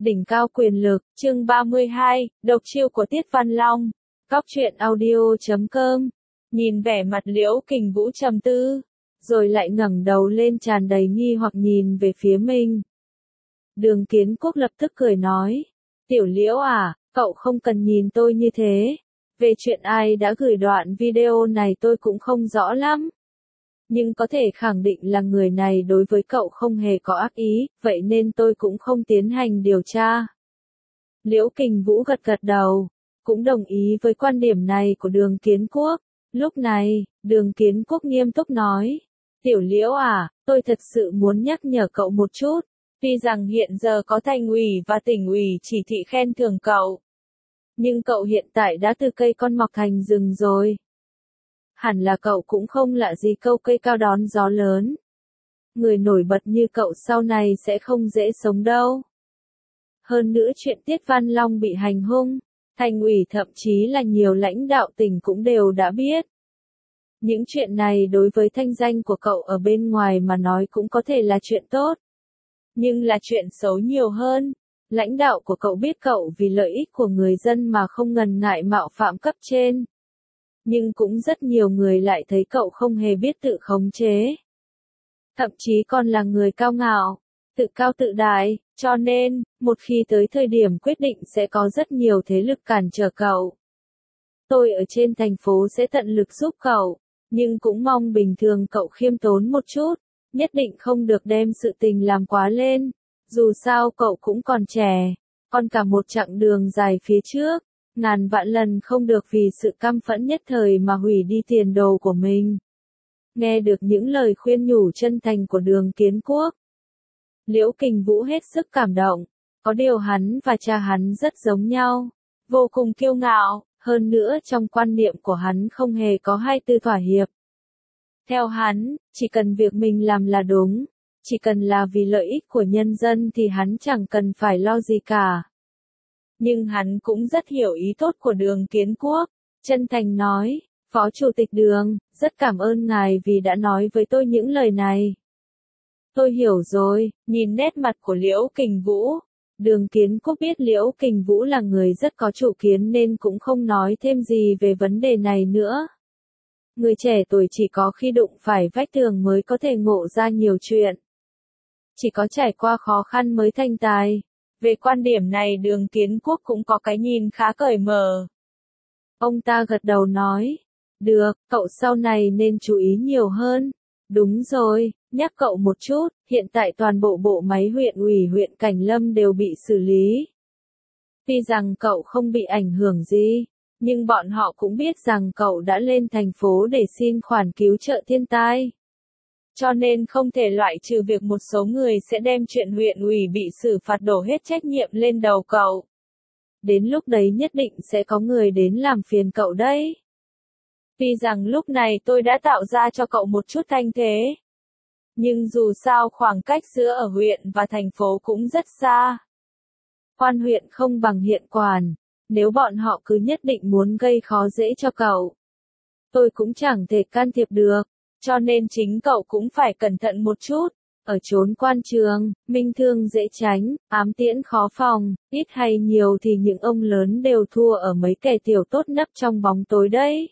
Đỉnh cao quyền lực, chương 32, độc chiêu của Tiết Văn Long. Góc truyện audio.com. Nhìn vẻ mặt Liễu Kình Vũ trầm tư, rồi lại ngẩng đầu lên tràn đầy nghi hoặc nhìn về phía mình. Đường Kiến Quốc lập tức cười nói, Tiểu Liễu à, cậu không cần nhìn tôi như thế. Về chuyện ai đã gửi đoạn video này tôi cũng không rõ lắm. Nhưng có thể khẳng định là người này đối với cậu không hề có ác ý, vậy nên tôi cũng không tiến hành điều tra. Liễu Kình Vũ gật gật đầu, cũng đồng ý với quan điểm này của Đường Kiến Quốc. Lúc này, Đường Kiến Quốc nghiêm túc nói, Tiểu Liễu à, tôi thật sự muốn nhắc nhở cậu một chút, tuy rằng hiện giờ có thành ủy và tỉnh ủy chỉ thị khen thưởng cậu. Nhưng cậu hiện tại đã từ cây con mọc thành rừng rồi. Hẳn là cậu cũng không lạ gì câu cây cao đón gió lớn. Người nổi bật như cậu sau này sẽ không dễ sống đâu. Hơn nữa chuyện Tiết Văn Long bị hành hung, thành ủy thậm chí là nhiều lãnh đạo tỉnh cũng đều đã biết. Những chuyện này đối với thanh danh của cậu ở bên ngoài mà nói cũng có thể là chuyện tốt. Nhưng là chuyện xấu nhiều hơn. Lãnh đạo của cậu biết cậu vì lợi ích của người dân mà không ngần ngại mạo phạm cấp trên. Nhưng cũng rất nhiều người lại thấy cậu không hề biết tự khống chế. Thậm chí còn là người cao ngạo, tự cao tự đại, cho nên, một khi tới thời điểm quyết định sẽ có rất nhiều thế lực cản trở cậu. Tôi ở trên thành phố sẽ tận lực giúp cậu, nhưng cũng mong bình thường cậu khiêm tốn một chút, nhất định không được đem sự tình làm quá lên. Dù sao cậu cũng còn trẻ, còn cả một chặng đường dài phía trước, ngàn vạn lần không được vì sự căm phẫn nhất thời mà hủy đi tiền đồ của mình. Nghe được những lời khuyên nhủ chân thành của Đường Kiến Quốc, Liễu Kình Vũ hết sức cảm động, có điều hắn và cha hắn rất giống nhau, vô cùng kiêu ngạo, hơn nữa trong quan niệm của hắn không hề có hai từ thỏa hiệp. Theo hắn, chỉ cần việc mình làm là đúng. Chỉ cần là vì lợi ích của nhân dân thì hắn chẳng cần phải lo gì cả. Nhưng hắn cũng rất hiểu ý tốt của Đường Kiến Quốc, chân thành nói, Phó Chủ tịch Đường, rất cảm ơn ngài vì đã nói với tôi những lời này. Tôi hiểu rồi, nhìn nét mặt của Liễu Kình Vũ. Đường Kiến Quốc biết Liễu Kình Vũ là người rất có chủ kiến nên cũng không nói thêm gì về vấn đề này nữa. Người trẻ tuổi chỉ có khi đụng phải vách tường mới có thể ngộ ra nhiều chuyện. Chỉ có trải qua khó khăn mới thành tài. Về quan điểm này Đường Kiến Quốc cũng có cái nhìn khá cởi mở. Ông ta gật đầu nói, được, cậu sau này nên chú ý nhiều hơn. Đúng rồi, nhắc cậu một chút, hiện tại toàn bộ bộ máy huyện ủy huyện Cảnh Lâm đều bị xử lý. Tuy rằng cậu không bị ảnh hưởng gì, nhưng bọn họ cũng biết rằng cậu đã lên thành phố để xin khoản cứu trợ thiên tai. Cho nên không thể loại trừ việc một số người sẽ đem chuyện huyện ủy bị xử phạt đổ hết trách nhiệm lên đầu cậu. Đến lúc đấy nhất định sẽ có người đến làm phiền cậu đấy. Tuy rằng lúc này tôi đã tạo ra cho cậu một chút thanh thế. Nhưng dù sao khoảng cách giữa ở huyện và thành phố cũng rất xa. Quan huyện không bằng hiện quản, nếu bọn họ cứ nhất định muốn gây khó dễ cho cậu. Tôi cũng chẳng thể can thiệp được. Cho nên chính cậu cũng phải cẩn thận một chút, ở chốn quan trường, minh thương dễ tránh, ám tiễn khó phòng, ít hay nhiều thì những ông lớn đều thua ở mấy kẻ tiểu tốt nấp trong bóng tối đấy.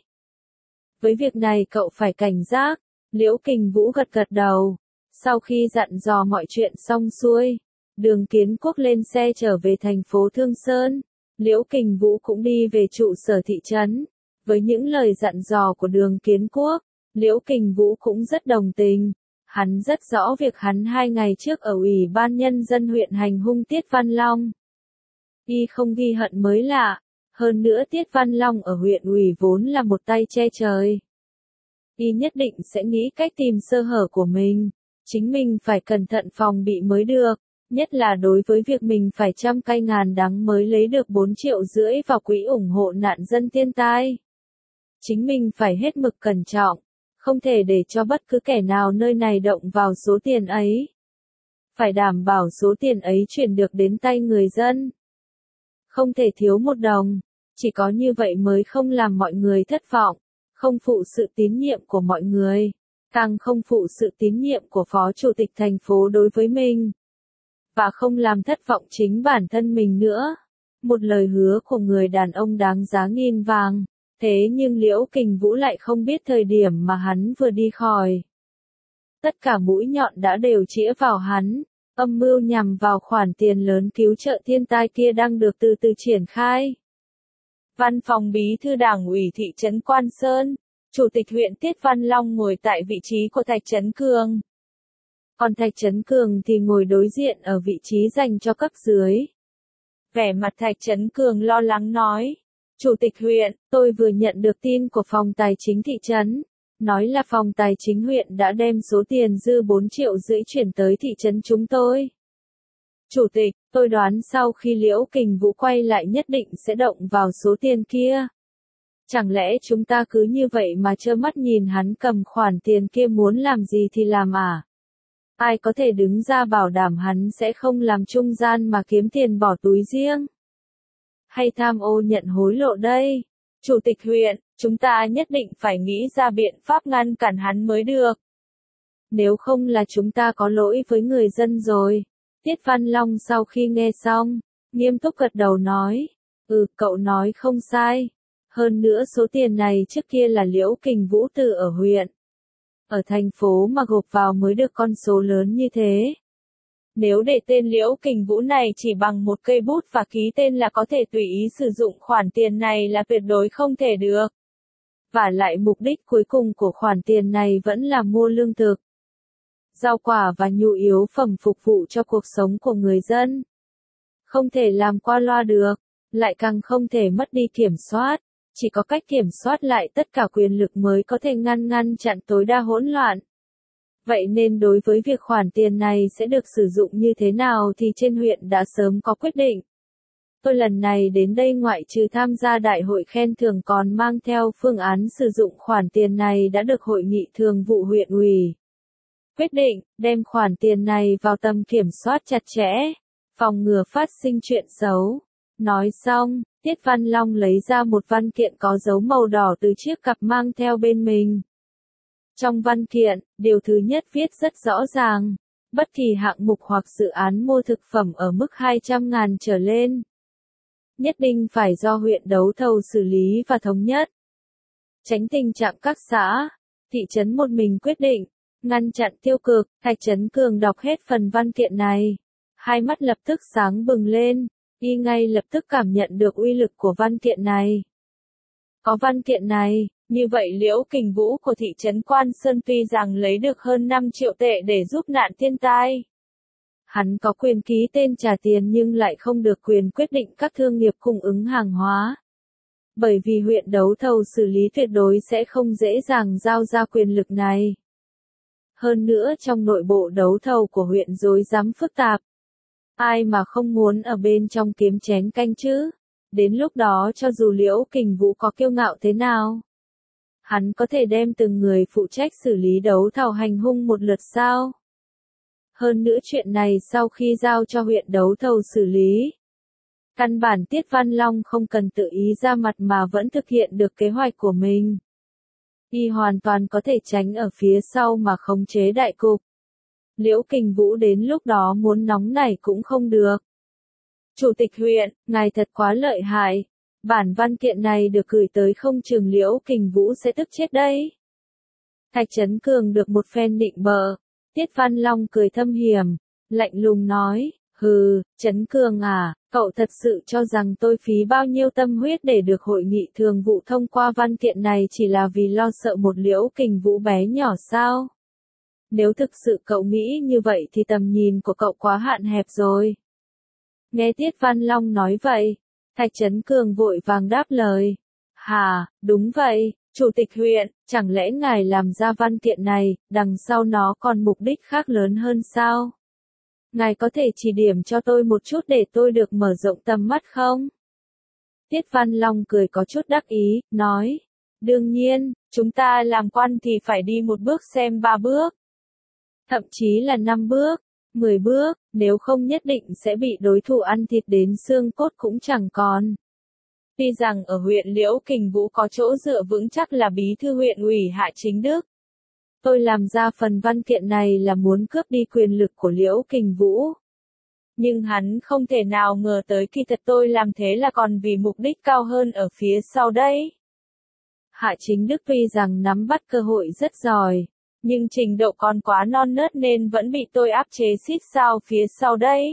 Với việc này cậu phải cảnh giác, Liễu Kình Vũ gật gật đầu. Sau khi dặn dò mọi chuyện xong xuôi, Đường Kiến Quốc lên xe trở về thành phố Thương Sơn, Liễu Kình Vũ cũng đi về trụ sở thị trấn. Với những lời dặn dò của Đường Kiến Quốc, Liễu Kình Vũ cũng rất đồng tình. Hắn rất rõ việc hắn 2 ngày trước ở Ủy ban Nhân dân huyện hành hung Tiết Văn Long. Y không ghi hận mới lạ. Hơn nữa Tiết Văn Long ở huyện ủy vốn là một tay che trời. Y nhất định sẽ nghĩ cách tìm sơ hở của mình. Chính mình phải cẩn thận phòng bị mới được. Nhất là đối với việc mình phải trăm cay ngàn đắng mới lấy được 4,5 triệu vào quỹ ủng hộ nạn dân thiên tai. Chính mình phải hết mực cẩn trọng. Không thể để cho bất cứ kẻ nào nơi này động vào số tiền ấy. Phải đảm bảo số tiền ấy chuyển được đến tay người dân. Không thể thiếu một đồng. Chỉ có như vậy mới không làm mọi người thất vọng. Không phụ sự tín nhiệm của mọi người. Càng không phụ sự tín nhiệm của Phó Chủ tịch thành phố đối với mình. và không làm thất vọng chính bản thân mình nữa. Một lời hứa của người đàn ông đáng giá nghìn vàng, thế nhưng Liễu Kình Vũ lại không biết thời điểm mà hắn vừa đi khỏi. Tất cả mũi nhọn đã đều chĩa vào hắn, âm mưu nhằm vào khoản tiền lớn cứu trợ thiên tai kia đang được từ từ triển khai. Văn phòng bí thư Đảng ủy thị trấn Quan Sơn, Chủ tịch huyện Tiết Văn Long ngồi tại vị trí của Thạch Chấn Cường. Còn Thạch Chấn Cường thì ngồi đối diện ở vị trí dành cho cấp dưới. Vẻ mặt Thạch Chấn Cường lo lắng nói, Chủ tịch huyện, tôi vừa nhận được tin của phòng tài chính thị trấn, nói là phòng tài chính huyện đã đem số tiền dư 4,5 triệu chuyển tới thị trấn chúng tôi. Chủ tịch, tôi đoán sau khi Liễu Kình Vũ quay lại nhất định sẽ động vào số tiền kia. Chẳng lẽ chúng ta cứ như vậy mà trơ mắt nhìn hắn cầm khoản tiền kia muốn làm gì thì làm à? Ai có thể đứng ra bảo đảm hắn sẽ không làm trung gian mà kiếm tiền bỏ túi riêng? Hay tham ô nhận hối lộ đây? Chủ tịch huyện, chúng ta nhất định phải nghĩ ra biện pháp ngăn cản hắn mới được. Nếu không là chúng ta có lỗi với người dân rồi. Tiết Văn Long sau khi nghe xong, nghiêm túc gật đầu nói, cậu nói không sai. Hơn nữa số tiền này trước kia là Liễu Kình Vũ từ ở huyện. Ở thành phố mà gộp vào mới được con số lớn như thế. Nếu để tên Liễu Kình Vũ này chỉ bằng một cây bút và ký tên là có thể tùy ý sử dụng khoản tiền này là tuyệt đối không thể được. Và lại mục đích cuối cùng của khoản tiền này vẫn là mua lương thực, rau quả và nhu yếu phẩm phục vụ cho cuộc sống của người dân. Không thể làm qua loa được, lại càng không thể mất đi kiểm soát. Chỉ có cách kiểm soát lại tất cả quyền lực mới có thể ngăn chặn tối đa hỗn loạn. Vậy nên đối với việc khoản tiền này sẽ được sử dụng như thế nào thì trên huyện đã sớm có quyết định. Tôi lần này đến đây ngoại trừ tham gia đại hội khen thưởng còn mang theo phương án sử dụng khoản tiền này đã được hội nghị thường vụ huyện ủy quyết định, đem khoản tiền này vào tầm kiểm soát chặt chẽ, phòng ngừa phát sinh chuyện xấu. Nói xong, Tiết Văn Long lấy ra một văn kiện có dấu màu đỏ từ chiếc cặp mang theo bên mình. Trong văn kiện, điều thứ nhất viết rất rõ ràng, bất kỳ hạng mục hoặc dự án mua thực phẩm ở mức 200.000 trở lên, nhất định phải do huyện đấu thầu xử lý và thống nhất. Tránh tình trạng các xã, thị trấn một mình quyết định, ngăn chặn tiêu cực. Thạch Chấn Cường đọc hết phần văn kiện này, hai mắt lập tức sáng bừng lên. Y ngay lập tức cảm nhận được uy lực của văn kiện này. Có văn kiện này, như vậy Liễu Kình Vũ của thị trấn Quan Sơn tuy rằng lấy được hơn 5 triệu tệ để giúp nạn thiên tai. Hắn có quyền ký tên trả tiền nhưng lại không được quyền quyết định các thương nghiệp cung ứng hàng hóa. Bởi vì huyện đấu thầu xử lý tuyệt đối sẽ không dễ dàng giao ra quyền lực này. Hơn nữa trong nội bộ đấu thầu của huyện rối rắm phức tạp. Ai mà không muốn ở bên trong kiếm chén canh chứ? Đến lúc đó cho dù Liễu Kình Vũ có kiêu ngạo thế nào, hắn có thể đem từng người phụ trách xử lý đấu thầu hành hung một lượt sao? Hơn nữa chuyện này sau khi giao cho huyện đấu thầu xử lý, căn bản Tiết Văn Long không cần tự ý ra mặt mà vẫn thực hiện được kế hoạch của mình. Y hoàn toàn có thể tránh ở phía sau mà khống chế đại cục. Liễu Kình Vũ đến lúc đó muốn nóng nảy cũng không được. Chủ tịch huyện, ngài thật quá lợi hại. Bản văn kiện này được gửi tới không chừng Liễu Kình Vũ sẽ tức chết đấy. Thạch Chấn Cường được một phen định bợ. Tiết Văn Long cười thâm hiểm, lạnh lùng nói, hừ, Chấn Cường à, cậu thật sự cho rằng tôi phí bao nhiêu tâm huyết để được hội nghị thường vụ thông qua văn kiện này chỉ là vì lo sợ một Liễu Kình Vũ bé nhỏ sao? Nếu thực sự cậu nghĩ như vậy thì tầm nhìn của cậu quá hạn hẹp rồi. Nghe Tiết Văn Long nói vậy, Thạch Chấn Cường vội vàng đáp lời. Hà, đúng vậy, Chủ tịch huyện, chẳng lẽ ngài làm ra văn kiện này, đằng sau nó còn mục đích khác lớn hơn sao? Ngài có thể chỉ điểm cho tôi một chút để tôi được mở rộng tầm mắt không? Tiết Văn Long cười có chút đắc ý, nói. Đương nhiên, chúng ta làm quan thì phải đi một bước xem 3 bước. Thậm chí là 5 bước, 10 bước, nếu không nhất định sẽ bị đối thủ ăn thịt đến xương cốt cũng chẳng còn. Tuy rằng ở huyện Liễu Kình Vũ có chỗ dựa vững chắc là bí thư huyện ủy Hạ Chính Đức. Tôi làm ra phần văn kiện này là muốn cướp đi quyền lực của Liễu Kình Vũ. Nhưng hắn không thể nào ngờ tới kỳ thật tôi làm thế là còn vì mục đích cao hơn ở phía sau đấy. Hạ Chính Đức tuy rằng nắm bắt cơ hội rất giỏi, nhưng trình độ còn quá non nớt nên vẫn bị tôi áp chế xít sao phía sau đấy.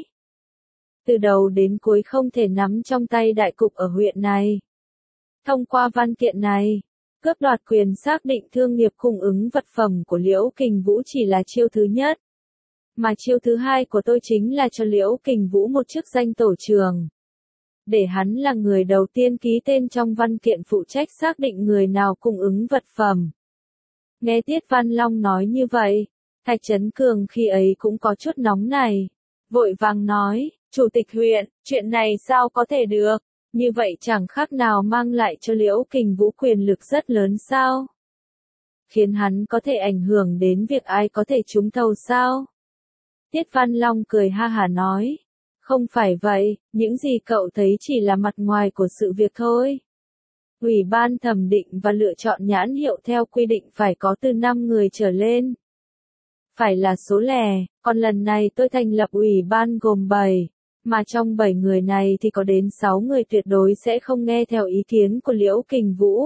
Từ đầu đến cuối không thể nắm trong tay đại cục ở huyện này. Thông qua văn kiện này, cướp đoạt quyền xác định thương nghiệp cung ứng vật phẩm của Liễu Kình Vũ chỉ là chiêu thứ nhất. Mà chiêu thứ hai của tôi chính là cho Liễu Kình Vũ một chức danh tổ trưởng. Để hắn là người đầu tiên ký tên trong văn kiện phụ trách xác định người nào cung ứng vật phẩm. Nghe Tiết Văn Long nói như vậy, Thạch Trấn Cường khi ấy cũng có chút nóng này. Vội vàng nói, Chủ tịch huyện, chuyện này sao có thể được, như vậy chẳng khác nào mang lại cho Liễu Kình Vũ quyền lực rất lớn sao? Khiến hắn có thể ảnh hưởng đến việc ai có thể trúng thầu sao? Tiết Văn Long cười ha hả nói, không phải vậy, những gì cậu thấy chỉ là mặt ngoài của sự việc thôi. Ủy ban thẩm định và lựa chọn nhãn hiệu theo quy định phải có từ 5 người trở lên. Phải là số lẻ, còn lần này tôi thành lập ủy ban gồm 7, mà trong 7 người này thì có đến 6 người tuyệt đối sẽ không nghe theo ý kiến của Liễu Kình Vũ.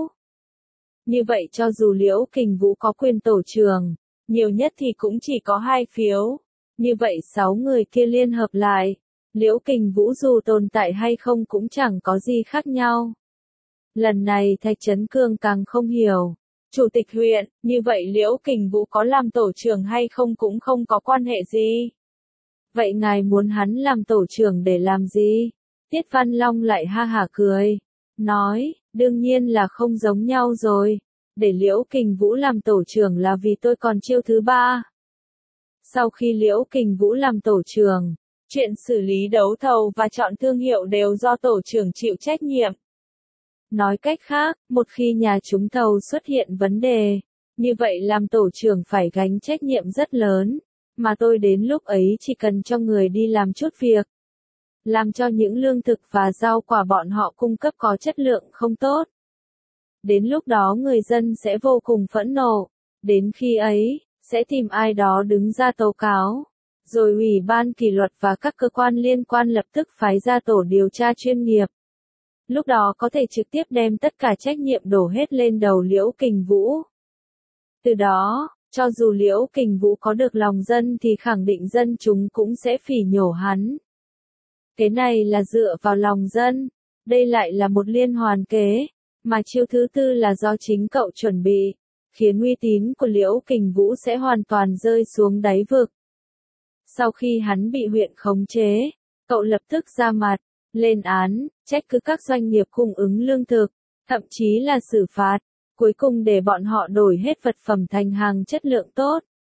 Như vậy cho dù Liễu Kình Vũ có quyền tổ trưởng, nhiều nhất thì cũng chỉ có 2 phiếu. Như vậy 6 người kia liên hợp lại, Liễu Kình Vũ dù tồn tại hay không cũng chẳng có gì khác nhau. Lần này Thạch Trấn Cương càng không hiểu. Chủ tịch huyện, như vậy Liễu Kình Vũ có làm tổ trưởng hay không cũng không có quan hệ gì. Vậy ngài muốn hắn làm tổ trưởng để làm gì? Tiết Văn Long lại ha hả cười. Nói, đương nhiên là không giống nhau rồi. Để Liễu Kình Vũ làm tổ trưởng là vì tôi còn chiêu thứ 3. Sau khi Liễu Kình Vũ làm tổ trưởng, chuyện xử lý đấu thầu và chọn thương hiệu đều do tổ trưởng chịu trách nhiệm. Nói cách khác, một khi nhà trúng thầu xuất hiện vấn đề, như vậy làm tổ trưởng phải gánh trách nhiệm rất lớn, mà tôi đến lúc ấy chỉ cần cho người đi làm chút việc. Làm cho những lương thực và rau quả bọn họ cung cấp có chất lượng không tốt. Đến lúc đó người dân sẽ vô cùng phẫn nộ, đến khi ấy, sẽ tìm ai đó đứng ra tố cáo. Rồi Ủy ban kỷ luật và các cơ quan liên quan lập tức phái ra tổ điều tra chuyên nghiệp. Lúc đó có thể trực tiếp đem tất cả trách nhiệm đổ hết lên đầu Liễu Kình Vũ. Từ đó, cho dù Liễu Kình Vũ có được lòng dân thì khẳng định dân chúng cũng sẽ phỉ nhổ hắn. Cái này là dựa vào lòng dân, đây lại là một liên hoàn kế, mà chiêu thứ 4 là do chính cậu chuẩn bị, khiến uy tín của Liễu Kình Vũ sẽ hoàn toàn rơi xuống đáy vực. Sau khi hắn bị huyện khống chế, cậu lập tức ra mặt, lên án, trách cứ các doanh nghiệp cung ứng lương thực, thậm chí là xử phạt, cuối cùng để bọn họ đổi hết vật phẩm thành hàng chất lượng tốt.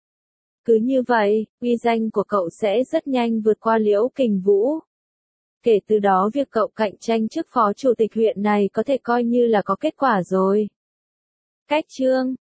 Cứ như vậy, uy danh của cậu sẽ rất nhanh vượt qua Liễu Kình Vũ. Kể từ đó việc cậu cạnh tranh chức phó chủ tịch huyện này có thể coi như là có kết quả rồi. Cách chương